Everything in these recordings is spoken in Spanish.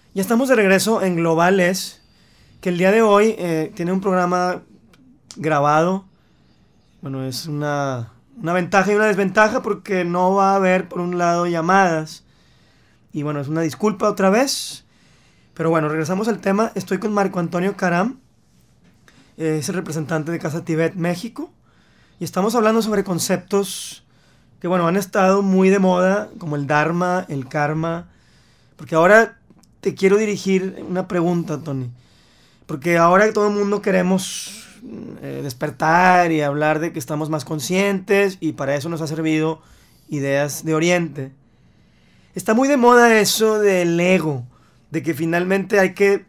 Ya estamos de regreso en Globales, que el día de hoy tiene un programa grabado. Bueno, es una ventaja y una desventaja porque no va a haber, por un lado, llamadas. Y bueno, es una disculpa otra vez. Pero bueno, regresamos al tema. Estoy con Marco Antonio Caram, es el representante de Casa Tibet México. Y estamos hablando sobre conceptos que, bueno, han estado muy de moda, como el Dharma, el Karma. Porque ahora te quiero dirigir una pregunta, Tony. Porque ahora todo el mundo queremos despertar y hablar de que estamos más conscientes, y para eso nos ha servido Ideas de Oriente. Está muy de moda eso del ego, de que finalmente hay que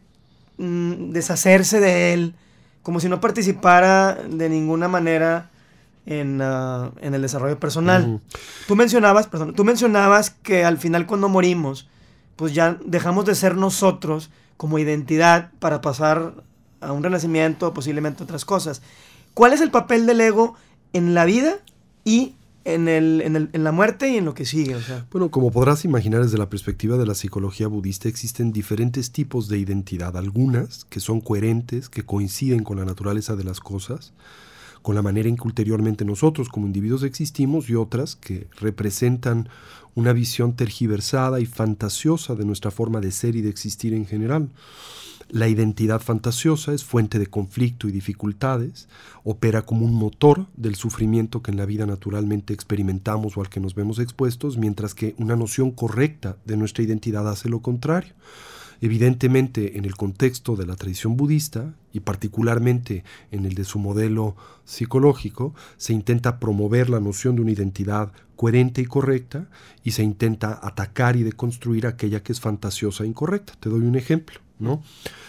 deshacerse de él, como si no participara de ninguna manera en el desarrollo personal. Uh-huh. Tú mencionabas que al final, cuando morimos, pues ya dejamos de ser nosotros como identidad para pasar a un renacimiento, posiblemente otras cosas. ¿Cuál es el papel del ego en la vida y en la muerte y en lo que sigue? O sea, bueno, como podrás imaginar, desde la perspectiva de la psicología budista existen diferentes tipos de identidad. Algunas que son coherentes, que coinciden con la naturaleza de las cosas, con la manera en que ulteriormente nosotros como individuos existimos, y otras que representan una visión tergiversada y fantasiosa de nuestra forma de ser y de existir en general. La identidad fantasiosa es fuente de conflicto y dificultades, opera como un motor del sufrimiento que en la vida naturalmente experimentamos o al que nos vemos expuestos, mientras que una noción correcta de nuestra identidad hace lo contrario. Evidentemente, en el contexto de la tradición budista, y particularmente en el de su modelo psicológico, se intenta promover la noción de una identidad coherente y correcta, y se intenta atacar y deconstruir aquella que es fantasiosa e incorrecta. Te doy un ejemplo, ¿no?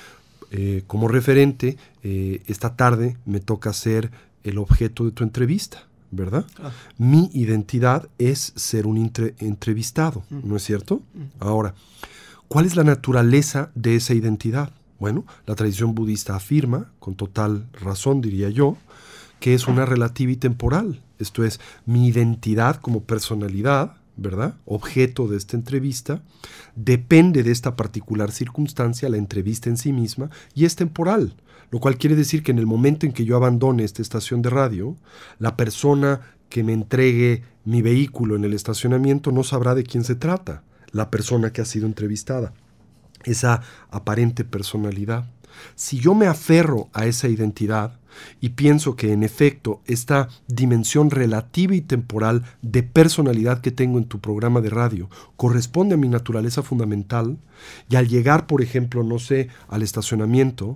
Como referente, esta tarde me toca ser el objeto de tu entrevista, ¿verdad? Mi identidad es ser un entrevistado, ¿no es cierto? Ahora, ¿cuál es la naturaleza de esa identidad? Bueno, la tradición budista afirma, con total razón diría yo, que es una relativa y temporal. Esto es, mi identidad como personalidad, ¿verdad?, objeto de esta entrevista, depende de esta particular circunstancia, la entrevista en sí misma, y es temporal. Lo cual quiere decir que en el momento en que yo abandone esta estación de radio, la persona que me entregue mi vehículo en el estacionamiento no sabrá de quién se trata, la persona que ha sido entrevistada, esa aparente personalidad. Si yo me aferro a esa identidad y pienso que en efecto esta dimensión relativa y temporal de personalidad que tengo en tu programa de radio corresponde a mi naturaleza fundamental, y al llegar, por ejemplo, no sé, al estacionamiento,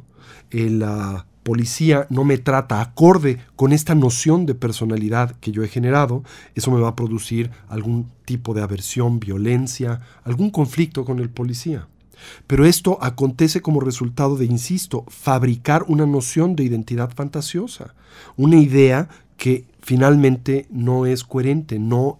la policía no me trata acorde con esta noción de personalidad que yo he generado, eso me va a producir algún tipo de aversión, violencia, algún conflicto con el policía. Pero esto acontece como resultado de, insisto, fabricar una noción de identidad fantasiosa, una idea que finalmente no es coherente, no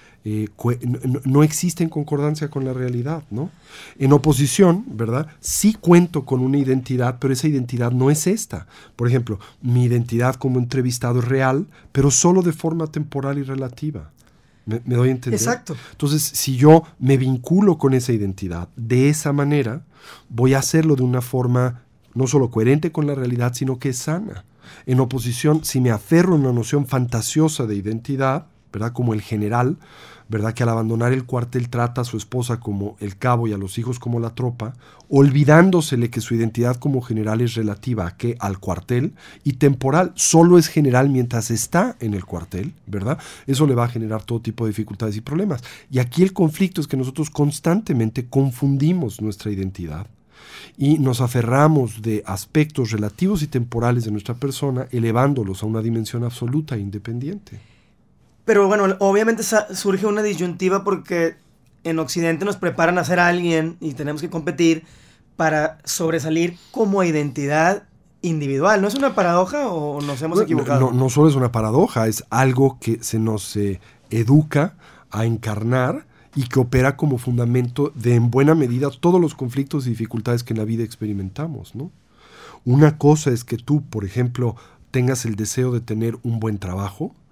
existe en concordancia con la realidad, ¿no? En oposición, ¿verdad?, sí cuento con una identidad, pero esa identidad no es esta. Por ejemplo, mi identidad como entrevistado es real, pero solo de forma temporal y relativa. ¿Me doy a entender? Exacto. Entonces, si yo me vinculo con esa identidad de esa manera, voy a hacerlo de una forma no solo coherente con la realidad, sino que es sana. En oposición, si me aferro a una noción fantasiosa de identidad, ¿verdad?, como el general, ¿verdad?, que al abandonar el cuartel trata a su esposa como el cabo y a los hijos como la tropa, olvidándosele que su identidad como general es relativa al cuartel, y temporal, solo es general mientras está en el cuartel, ¿verdad? Eso le va a generar todo tipo de dificultades y problemas. Y aquí el conflicto es que nosotros constantemente confundimos nuestra identidad y nos aferramos de aspectos relativos y temporales de nuestra persona, elevándolos a una dimensión absoluta e independiente. Pero bueno, obviamente surge una disyuntiva porque en Occidente nos preparan a ser alguien y tenemos que competir para sobresalir como identidad individual. ¿No es una paradoja o nos hemos equivocado? No solo es una paradoja, es algo que se nos educa a encarnar y que opera como fundamento de, en buena medida, todos los conflictos y dificultades que en la vida experimentamos, ¿no? Una cosa es que tú, por ejemplo, tengas el deseo de tener un buen trabajo,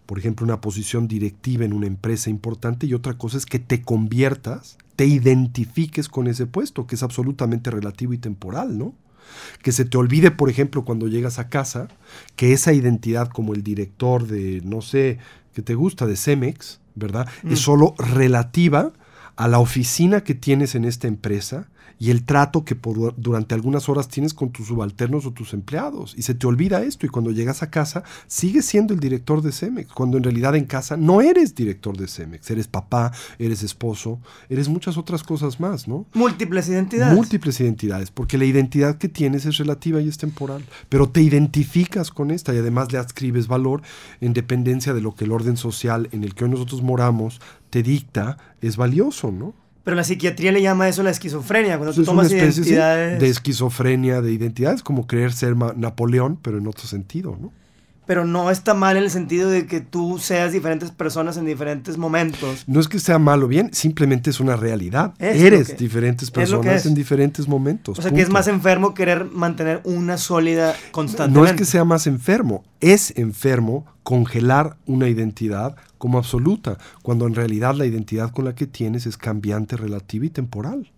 por ejemplo, una posición directiva en una empresa importante, y otra cosa es que te conviertas, te identifiques con ese puesto, que es absolutamente relativo y temporal, ¿no? Que se te olvide, por ejemplo, cuando llegas a casa, que esa identidad como el director de, no sé, que te gusta, de Cemex, ¿verdad? Es solo relativa a la oficina que tienes en esta empresa y el trato que durante algunas horas tienes con tus subalternos o tus empleados. Y se te olvida esto, y cuando llegas a casa sigues siendo el director de Cemex, cuando en realidad en casa no eres director de Cemex. Eres papá, eres esposo, eres muchas otras cosas más, ¿no? Múltiples identidades. Múltiples identidades, porque la identidad que tienes es relativa y es temporal. Pero te identificas con esta y además le adscribes valor en dependencia de lo que el orden social en el que hoy nosotros moramos te dicta, es valioso, ¿no? Pero la psiquiatría le llama a eso la esquizofrenia, cuando tú Es tomas una especie, identidades... sí, de esquizofrenia de identidades, como creer ser Napoleón, pero en otro sentido, ¿no? Pero no está mal en el sentido de que tú seas diferentes personas en diferentes momentos. No es que sea mal o bien, simplemente es una realidad. Es Eres diferentes personas es. En diferentes momentos. O sea, punto. que es más enfermo querer mantener una sólida constantemente. No es que sea más enfermo, es enfermo congelar una identidad como absoluta, cuando en realidad la identidad con la que tienes es cambiante, relativa y temporal.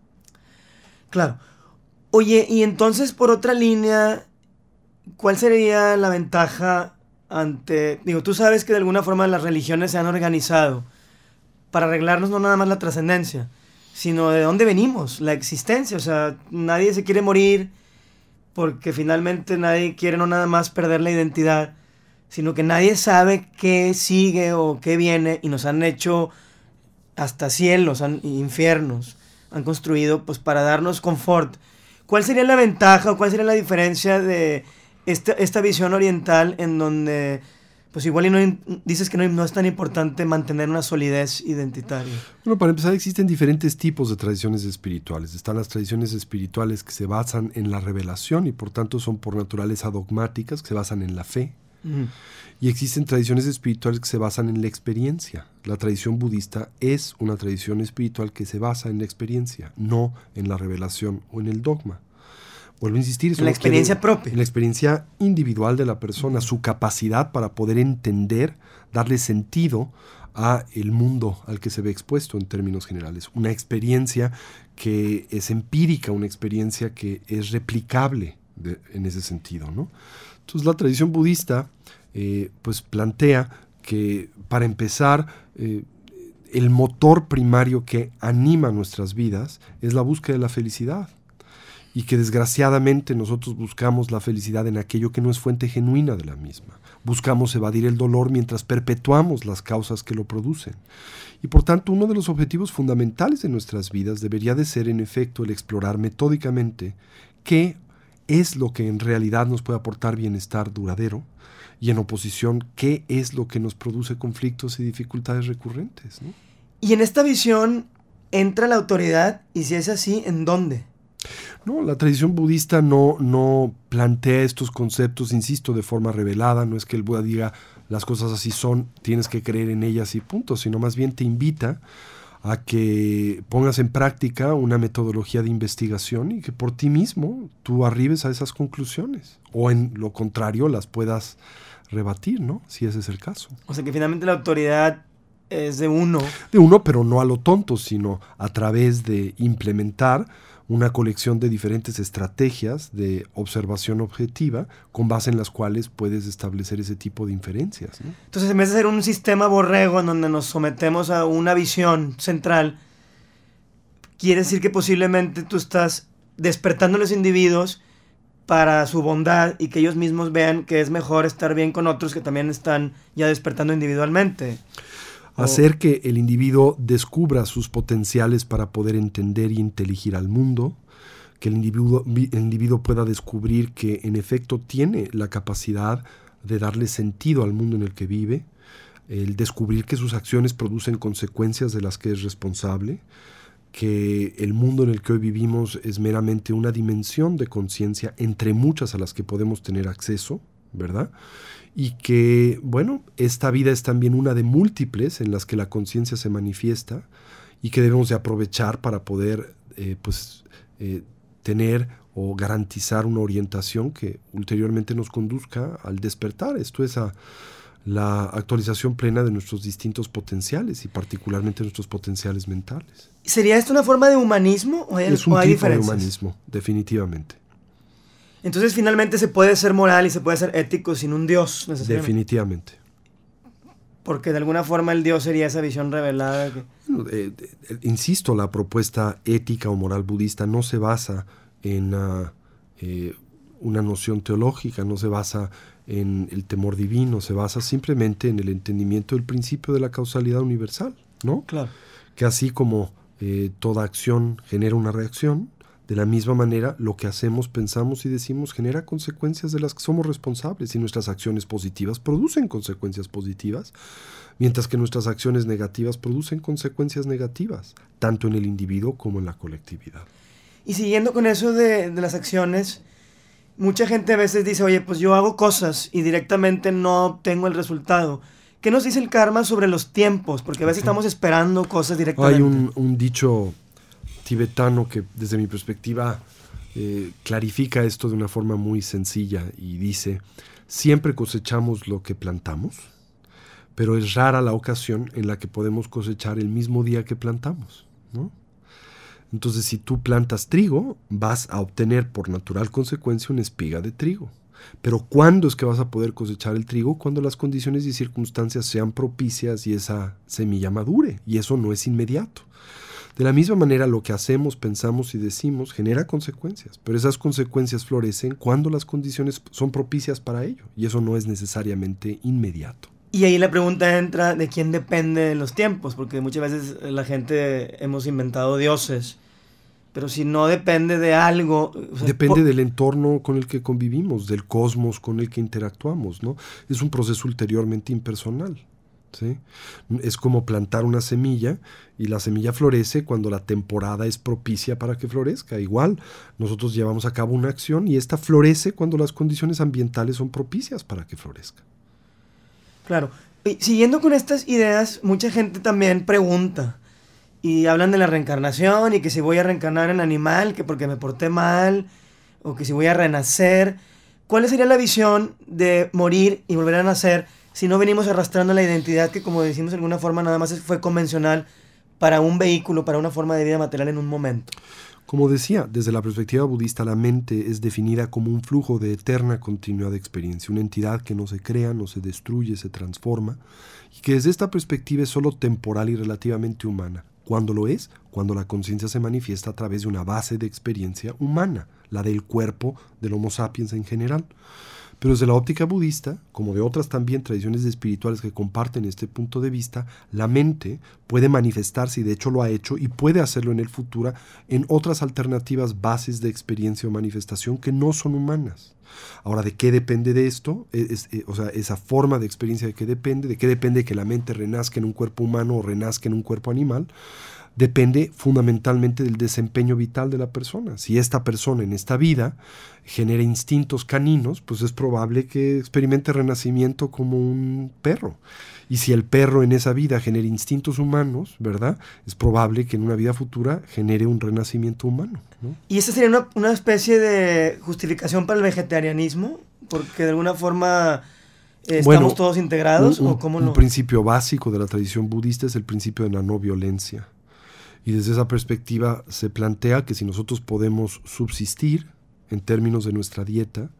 Claro. Oye, y entonces por otra línea, ¿cuál sería la ventaja ante... Digo, tú sabes que de alguna forma las religiones se han organizado para arreglarnos no nada más la trascendencia, sino de dónde venimos, la existencia. O sea, nadie se quiere morir porque finalmente nadie quiere no nada más perder la identidad, sino que nadie sabe qué sigue o qué viene, y nos han hecho hasta cielos, infiernos, han construido pues para darnos confort. ¿Cuál sería la ventaja o cuál sería la diferencia de esta visión oriental en donde pues igual dices que no es tan importante mantener una solidez identitaria? Bueno, para empezar, existen diferentes tipos de tradiciones espirituales. Están las tradiciones espirituales que se basan en la revelación y por tanto son por naturaleza dogmáticas, que se basan en la fe. Y existen tradiciones espirituales que se basan en la experiencia. La tradición budista es una tradición espiritual que se basa en la experiencia, no en la revelación o en el dogma. Vuelvo a insistir, en la experiencia propia. En la experiencia individual de la persona, su capacidad para poder entender, darle sentido a el mundo al que se ve expuesto en términos generales. Una experiencia que es empírica, una experiencia que es replicable en ese sentido, ¿no? Entonces la tradición budista pues plantea que, para empezar, el motor primario que anima nuestras vidas es la búsqueda de la felicidad, y que desgraciadamente nosotros buscamos la felicidad en aquello que no es fuente genuina de la misma. Buscamos evadir el dolor mientras perpetuamos las causas que lo producen. Y por tanto, uno de los objetivos fundamentales de nuestras vidas debería de ser, en efecto, el explorar metódicamente qué es lo que en realidad nos puede aportar bienestar duradero, y en oposición, qué es lo que nos produce conflictos y dificultades recurrentes, ¿no? Y en esta visión entra la autoridad, y si es así, ¿en dónde? No, la tradición budista no plantea estos conceptos, insisto, de forma revelada. No es que el Buda diga las cosas así son, tienes que creer en ellas y punto, sino más bien te invita a que pongas en práctica una metodología de investigación y que por ti mismo tú arribes a esas conclusiones, o en lo contrario las puedas rebatir, ¿no? Si ese es el caso. O sea que finalmente la autoridad es de uno. De uno, pero no a lo tonto, sino a través de implementar una colección de diferentes estrategias de observación objetiva con base en las cuales puedes establecer ese tipo de inferencias, ¿no? Entonces, en vez de ser un sistema borrego en donde nos sometemos a una visión central, quiere decir que posiblemente tú estás despertando a los individuos para su bondad y que ellos mismos vean que es mejor estar bien con otros que también están ya despertando individualmente. Hacer que el individuo descubra sus potenciales para poder entender y inteligir al mundo, que el individuo pueda descubrir que en efecto tiene la capacidad de darle sentido al mundo en el que vive, el descubrir que sus acciones producen consecuencias de las que es responsable, que el mundo en el que hoy vivimos es meramente una dimensión de conciencia entre muchas a las que podemos tener acceso, ¿verdad? Y que, bueno, esta vida es también una de múltiples en las que la conciencia se manifiesta y que debemos de aprovechar para poder tener o garantizar una orientación que ulteriormente nos conduzca al despertar. Esto es a la actualización plena de nuestros distintos potenciales y particularmente nuestros potenciales mentales. ¿Sería esto una forma de humanismo o hay tipo diferencias? De humanismo, definitivamente. Entonces finalmente se puede ser moral y se puede ser ético sin un Dios necesariamente. Definitivamente. Porque de alguna forma el Dios sería esa visión revelada. Insisto, la propuesta ética o moral budista no se basa en una noción teológica, no se basa en el temor divino, se basa simplemente en el entendimiento del principio de la causalidad universal, ¿no? Claro. Que así como toda acción genera una reacción, de la misma manera lo que hacemos, pensamos y decimos genera consecuencias de las que somos responsables, y nuestras acciones positivas producen consecuencias positivas, mientras que nuestras acciones negativas producen consecuencias negativas, tanto en el individuo como en la colectividad. Y siguiendo con eso de las acciones, mucha gente a veces dice, oye, pues yo hago cosas y directamente no obtengo el resultado. ¿Qué nos dice el karma sobre los tiempos? Porque a veces estamos esperando cosas directamente. Hay un dicho tibetano que desde mi perspectiva clarifica esto de una forma muy sencilla y dice: siempre cosechamos lo que plantamos, pero es rara la ocasión en la que podemos cosechar el mismo día que plantamos, ¿no? Entonces, si tú plantas trigo, vas a obtener por natural consecuencia una espiga de trigo. Pero ¿cuándo es que vas a poder cosechar el trigo? Cuando las condiciones y circunstancias sean propicias y esa semilla madure, y eso no es inmediato. De la misma manera, lo que hacemos, pensamos y decimos genera consecuencias, pero esas consecuencias florecen cuando las condiciones son propicias para ello, y eso no es necesariamente inmediato. Y ahí la pregunta entra de quién depende los tiempos, porque muchas veces la gente hemos inventado dioses, pero si no depende de algo... O sea, depende del entorno con el que convivimos, del cosmos con el que interactuamos, ¿no? Es un proceso ulteriormente impersonal, ¿sí? Es como plantar una semilla y la semilla florece cuando la temporada es propicia para que florezca. Igual, nosotros llevamos a cabo una acción y esta florece cuando las condiciones ambientales son propicias para que florezca. Claro. Y siguiendo con estas ideas, mucha gente también pregunta y hablan de la reencarnación y que si voy a reencarnar en animal, que porque me porté mal, o que si voy a renacer. ¿Cuál sería la visión de morir y volver a nacer si no venimos arrastrando la identidad que, como decimos de alguna forma, nada más fue convencional para un vehículo, para una forma de vida material en un momento? Como decía, desde la perspectiva budista, la mente es definida como un flujo de eterna continuidad de experiencia, una entidad que no se crea, no se destruye, se transforma, y que desde esta perspectiva es solo temporal y relativamente humana. ¿Cuándo lo es? Cuando la conciencia se manifiesta a través de una base de experiencia humana, la del cuerpo del Homo sapiens en general. Pero desde la óptica budista, como de otras también tradiciones espirituales que comparten este punto de vista, la mente puede manifestarse, y de hecho lo ha hecho, y puede hacerlo en el futuro, en otras alternativas bases de experiencia o manifestación que no son humanas. Ahora, ¿de qué depende de esto? O sea, esa forma de experiencia, ¿de qué depende que la mente renazca en un cuerpo humano o renazca en un cuerpo animal? Depende fundamentalmente del desempeño vital de la persona. Si esta persona en esta vida genera instintos caninos, pues es probable que experimente renacimiento como un perro. Y si el perro en esa vida genera instintos humanos, ¿verdad? Es probable que en una vida futura genere un renacimiento humano, ¿no? ¿Y esa sería una especie de justificación para el vegetarianismo? Porque de alguna forma estamos todos integrados, ¿o cómo no? Un principio básico de la tradición budista es el principio de la no violencia. Y desde esa perspectiva se plantea que si nosotros podemos subsistir en términos de nuestra dieta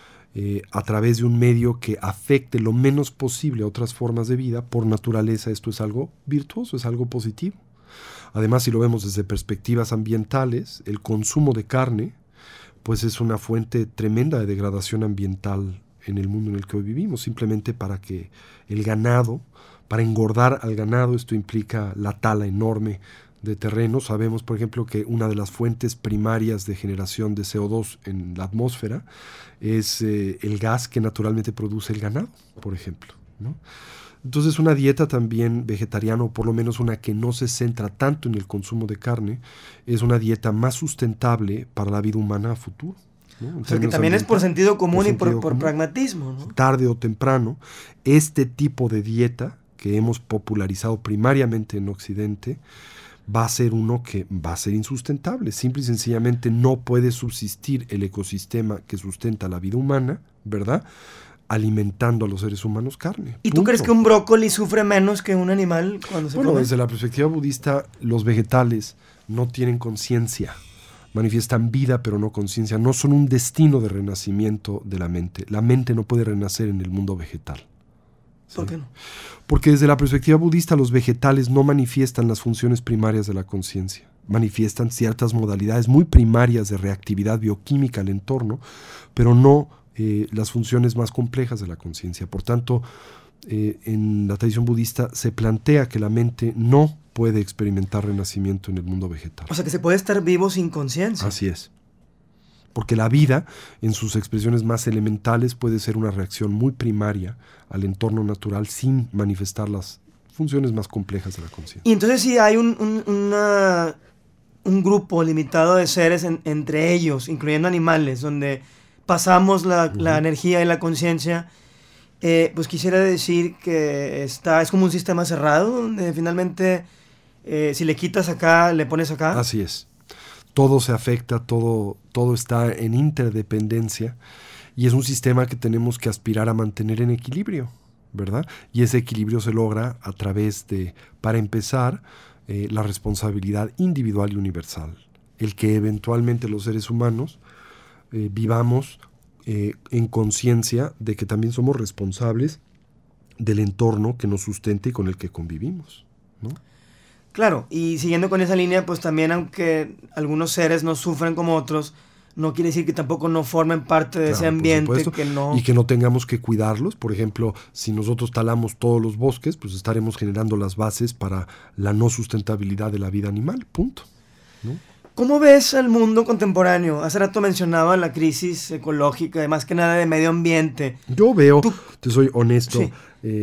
a través de un medio que afecte lo menos posible a otras formas de vida, por naturaleza esto es algo virtuoso, es algo positivo. Además, si lo vemos desde perspectivas ambientales, el consumo de carne pues es una fuente tremenda de degradación ambiental en el mundo en el que hoy vivimos, simplemente para que el ganado, para engordar al ganado, esto implica la tala enorme de terreno. Sabemos, por ejemplo, que una de las fuentes primarias de generación de CO2 en la atmósfera es el gas que naturalmente produce el ganado, por ejemplo, ¿no? Entonces, una dieta también vegetariana, o por lo menos una que no se centra tanto en el consumo de carne, es una dieta más sustentable para la vida humana a futuro, ¿no? O sea, que también es por sentido común y por pragmatismo, ¿no? Tarde o temprano, este tipo de dieta que hemos popularizado primariamente en Occidente va a ser uno que va a ser insustentable. Simple y sencillamente no puede subsistir el ecosistema que sustenta la vida humana, ¿verdad?, alimentando a los seres humanos carne. ¿Y tú crees que un brócoli sufre menos que un animal cuando se come? Bueno, desde la perspectiva budista, los vegetales no tienen conciencia. Manifiestan vida, pero no conciencia. No son un destino de renacimiento de la mente. La mente no puede renacer en el mundo vegetal. ¿Sí? ¿Por qué no? Porque desde la perspectiva budista, los vegetales no manifiestan las funciones primarias de la conciencia. Manifiestan ciertas modalidades muy primarias de reactividad bioquímica al entorno, pero no las funciones más complejas de la conciencia. Por tanto, en la tradición budista se plantea que la mente no puede experimentar renacimiento en el mundo vegetal. O sea, que se puede estar vivo sin conciencia. Así es. Porque la vida, en sus expresiones más elementales, puede ser una reacción muy primaria al entorno natural sin manifestar las funciones más complejas de la conciencia. Y entonces si hay un grupo limitado de seres entre ellos, incluyendo animales, donde pasamos la energía y la conciencia, pues quisiera decir que es como un sistema cerrado, donde finalmente si le quitas acá, le pones acá. Así es. Todo se afecta, todo está en interdependencia y es un sistema que tenemos que aspirar a mantener en equilibrio, ¿verdad? Y ese equilibrio se logra a través de, para empezar, la responsabilidad individual y universal. El que eventualmente los seres humanos vivamos en conciencia de que también somos responsables del entorno que nos sustenta y con el que convivimos, ¿no? Claro, y siguiendo con esa línea, pues también aunque algunos seres no sufren como otros, no quiere decir que tampoco no formen parte de ese ambiente que no... Y que no tengamos que cuidarlos. Por ejemplo, si nosotros talamos todos los bosques, pues estaremos generando las bases para la no sustentabilidad de la vida animal, punto, ¿no? ¿Cómo ves al mundo contemporáneo? Hace rato mencionaba la crisis ecológica, más que nada de medio ambiente. Yo veo, te soy honesto, sí,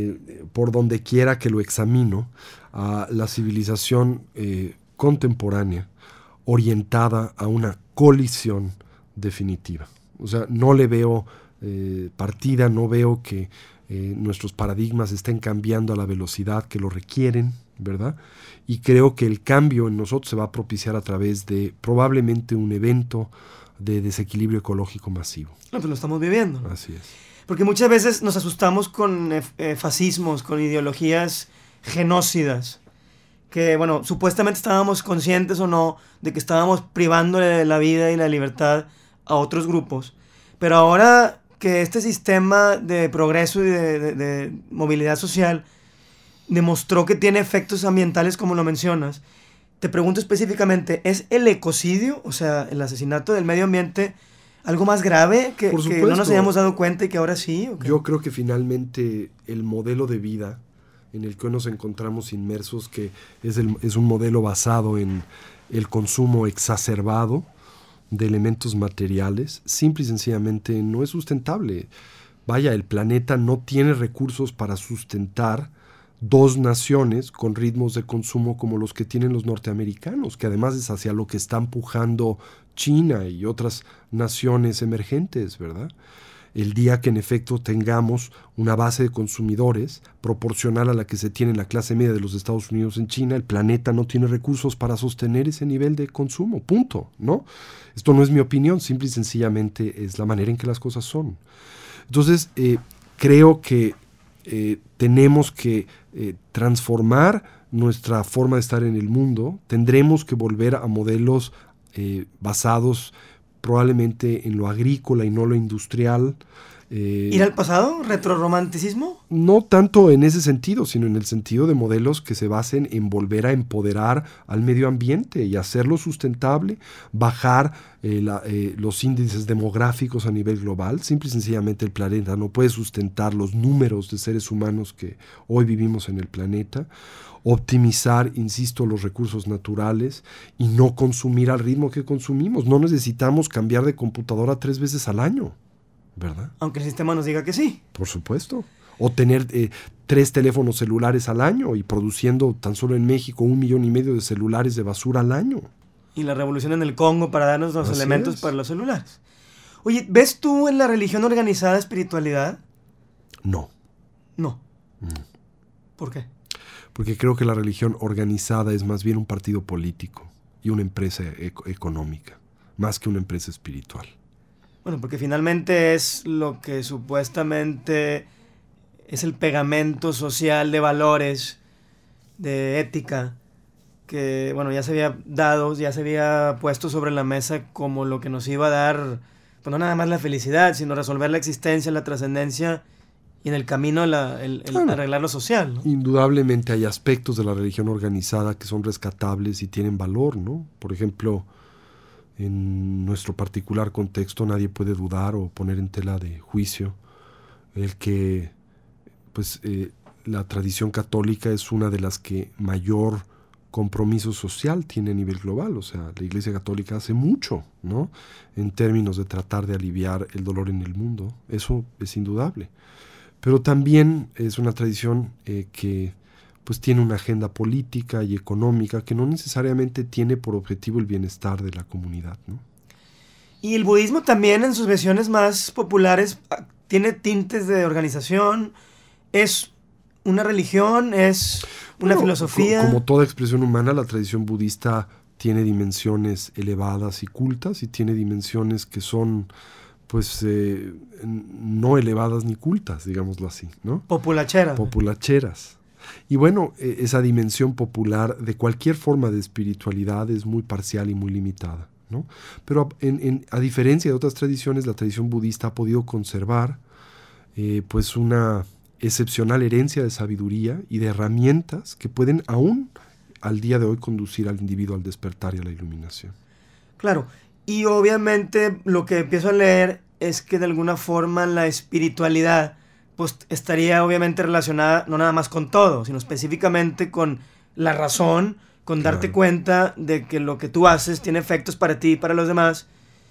por donde quiera que lo examino, a la civilización contemporánea orientada a una colisión definitiva. O sea, no le veo partida, no veo que nuestros paradigmas estén cambiando a la velocidad que lo requieren, ¿verdad? Y creo que el cambio en nosotros se va a propiciar a través de probablemente un evento de desequilibrio ecológico masivo. No, pues lo estamos viviendo. Así es. Porque muchas veces nos asustamos con fascismos, con ideologías genocidas, que, bueno, supuestamente estábamos conscientes o no de que estábamos privando de la vida y la libertad a otros grupos. Pero ahora que este sistema de progreso y de movilidad social demostró que tiene efectos ambientales como lo mencionas, te pregunto específicamente, ¿es el ecocidio, o sea, el asesinato del medio ambiente, algo más grave que no nos hayamos dado cuenta y que ahora sí? ¿O qué? Yo creo que finalmente el modelo de vida en el que hoy nos encontramos inmersos, que es un modelo basado en el consumo exacerbado de elementos materiales, simple y sencillamente no es sustentable. Vaya, el planeta no tiene recursos para sustentar dos naciones con ritmos de consumo como los que tienen los norteamericanos, que además es hacia lo que están pujando China y otras naciones emergentes, ¿verdad? El día que en efecto tengamos una base de consumidores proporcional a la que se tiene en la clase media de los Estados Unidos en China, el planeta no tiene recursos para sostener ese nivel de consumo, punto, ¿no? Esto no es mi opinión, simple y sencillamente es la manera en que las cosas son. Entonces, creo que tenemos que transformar nuestra forma de estar en el mundo. Tendremos que volver a modelos basados probablemente en lo agrícola y no lo industrial. ¿Ir al pasado? ¿Retroromanticismo? No tanto en ese sentido, sino en el sentido de modelos que se basen en volver a empoderar al medio ambiente y hacerlo sustentable, bajar los índices demográficos a nivel global. Simple y sencillamente el planeta no puede sustentar los números de seres humanos que hoy vivimos en el planeta. Optimizar, insisto, los recursos naturales y no consumir al ritmo que consumimos. No necesitamos cambiar de computadora 3 veces al año, ¿verdad? Aunque el sistema nos diga que sí. Por supuesto. O tener 3 teléfonos celulares al año y produciendo tan solo en México 1,5 millones de celulares de basura al año. Y la revolución en el Congo para darnos los elementos para los celulares. Oye, ¿ves tú en la religión organizada espiritualidad? No. No. ¿Por qué? Porque creo que la religión organizada es más bien un partido político y una empresa económica, más que una empresa espiritual. Bueno, porque finalmente es lo que supuestamente es el pegamento social de valores, de ética, que bueno, ya se había dado, ya se había puesto sobre la mesa como lo que nos iba a dar, pues no nada más la felicidad, sino resolver la existencia, la trascendencia y en el camino Claro. arreglar lo social, ¿no? Indudablemente hay aspectos de la religión organizada que son rescatables y tienen valor, ¿no? Por ejemplo, en nuestro particular contexto nadie puede dudar o poner en tela de juicio el que pues la tradición católica es una de las que mayor compromiso social tiene a nivel global. O sea, la Iglesia Católica hace mucho, ¿no? En términos de tratar de aliviar el dolor en el mundo. Eso es indudable. Pero también es una tradición que pues tiene una agenda política y económica que no necesariamente tiene por objetivo el bienestar de la comunidad, ¿no? Y el budismo también en sus versiones más populares tiene tintes de organización, es una religión, es una filosofía. Como toda expresión humana, la tradición budista tiene dimensiones elevadas y cultas y tiene dimensiones que son pues no elevadas ni cultas, digámoslo así, ¿no? Populacheras. Y bueno, esa dimensión popular de cualquier forma de espiritualidad es muy parcial y muy limitada, ¿no? Pero a diferencia de otras tradiciones, la tradición budista ha podido conservar pues una excepcional herencia de sabiduría y de herramientas que pueden aún al día de hoy conducir al individuo al despertar y a la iluminación. Claro, y obviamente lo que empiezo a leer es que de alguna forma la espiritualidad pues estaría obviamente relacionada no nada más con todo, sino específicamente con la razón, con darte cuenta de que lo que tú haces tiene efectos para ti y para los demás,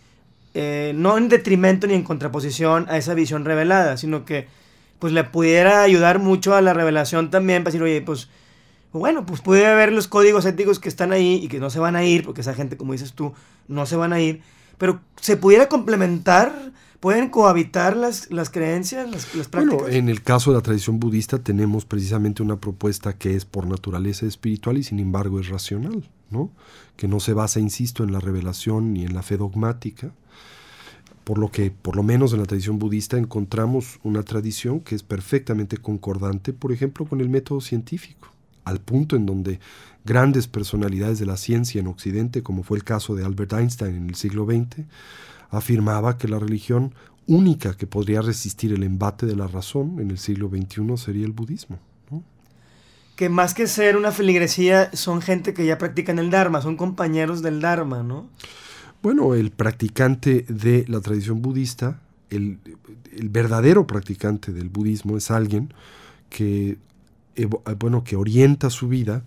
no en detrimento ni en contraposición a esa visión revelada, sino que pues le pudiera ayudar mucho a la revelación también para decir, oye, pues bueno, pues puede haber los códigos éticos que están ahí y que no se van a ir, porque esa gente, como dices tú, no se van a ir, pero se pudiera complementar, pueden cohabitar las creencias, las prácticas. Bueno, en el caso de la tradición budista tenemos precisamente una propuesta que es por naturaleza espiritual y sin embargo es racional, ¿no? Que no se basa, insisto, en la revelación ni en la fe dogmática, por lo que, por lo menos en la tradición budista, encontramos una tradición que es perfectamente concordante, por ejemplo, con el método científico, al punto en donde grandes personalidades de la ciencia en Occidente, como fue el caso de Albert Einstein en el siglo XX, afirmaba que la religión única que podría resistir el embate de la razón en el siglo XXI sería el budismo, ¿no? Que más que ser una feligresía, son gente que ya practican el Dharma, son compañeros del Dharma, ¿no? Bueno, el practicante de la tradición budista, el verdadero practicante del budismo es alguien que orienta su vida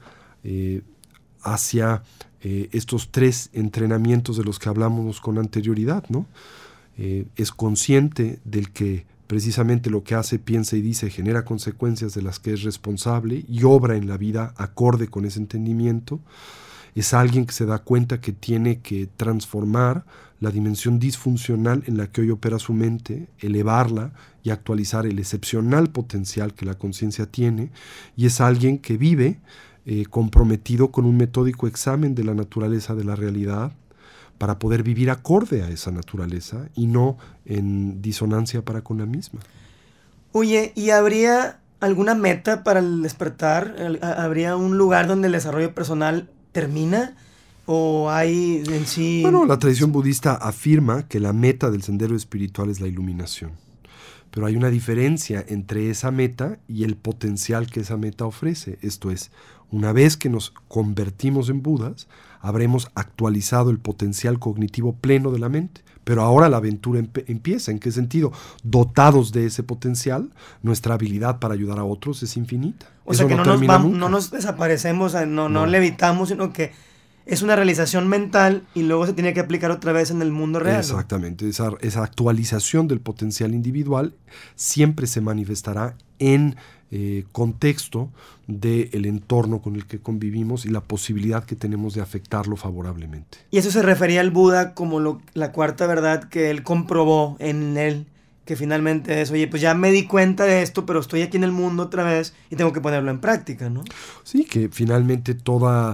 hacia estos tres entrenamientos de los que hablamos con anterioridad, ¿no? Es consciente del que precisamente lo que hace, piensa y dice genera consecuencias de las que es responsable y obra en la vida acorde con ese entendimiento. Es alguien que se da cuenta que tiene que transformar la dimensión disfuncional en la que hoy opera su mente, elevarla y actualizar el excepcional potencial que la conciencia tiene, y es alguien que vive comprometido con un metódico examen de la naturaleza de la realidad para poder vivir acorde a esa naturaleza y no en disonancia para con la misma. Oye, ¿y habría alguna meta para el despertar? ¿Habría un lugar donde el desarrollo personal termina? ¿O hay en sí...? Bueno, la tradición budista afirma que la meta del sendero espiritual es la iluminación. Pero hay una diferencia entre esa meta y el potencial que esa meta ofrece. Esto es, una vez que nos convertimos en Budas, habremos actualizado el potencial cognitivo pleno de la mente. Pero ahora la aventura empieza. ¿En qué sentido? Dotados de ese potencial, nuestra habilidad para ayudar a otros es infinita. O sea, que no nos desaparecemos, no levitamos, sino que es una realización mental y luego se tiene que aplicar otra vez en el mundo real. Exactamente. Esa actualización del potencial individual siempre se manifestará en contexto del entorno con el que convivimos y la posibilidad que tenemos de afectarlo favorablemente. Y eso se refería al Buda como la cuarta verdad que él comprobó en él, que finalmente es, oye, pues ya me di cuenta de esto, pero estoy aquí en el mundo otra vez y tengo que ponerlo en práctica, ¿no? Sí, que finalmente toda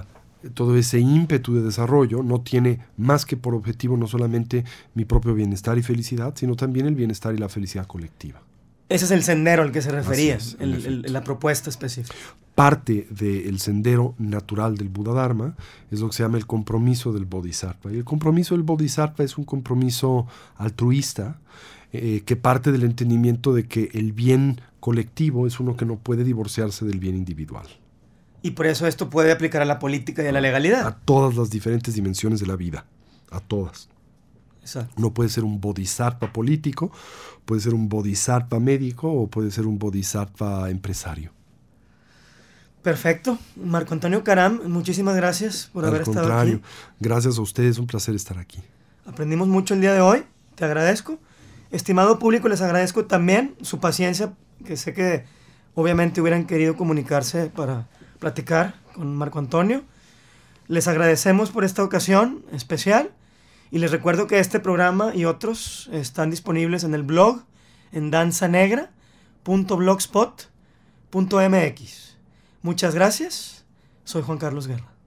todo ese ímpetu de desarrollo no tiene más que por objetivo no solamente mi propio bienestar y felicidad, sino también el bienestar y la felicidad colectiva. Ese es el sendero al que se refería, Es, la propuesta específica. Parte del sendero natural del Buda Dharma es lo que se llama el compromiso del Bodhisattva. Y el compromiso del Bodhisattva es un compromiso altruista que parte del entendimiento de que el bien colectivo es uno que no puede divorciarse del bien individual. Y por eso esto puede aplicar a la política y a la legalidad. A todas las diferentes dimensiones de la vida, a todas. Exacto. Uno puede ser un bodhisattva político, puede ser un bodhisattva médico o puede ser un bodhisattva empresario. Perfecto. Marco Antonio Caram, muchísimas gracias por haber estado aquí. Al contrario, gracias a ustedes, un placer estar aquí. Aprendimos mucho el día de hoy, te agradezco. Estimado público, les agradezco también su paciencia, que sé que obviamente hubieran querido comunicarse para platicar con Marco Antonio. Les agradecemos por esta ocasión especial y les recuerdo que este programa y otros están disponibles en el blog en danzanegra.blogspot.mx. Muchas gracias. Soy Juan Carlos Guerra.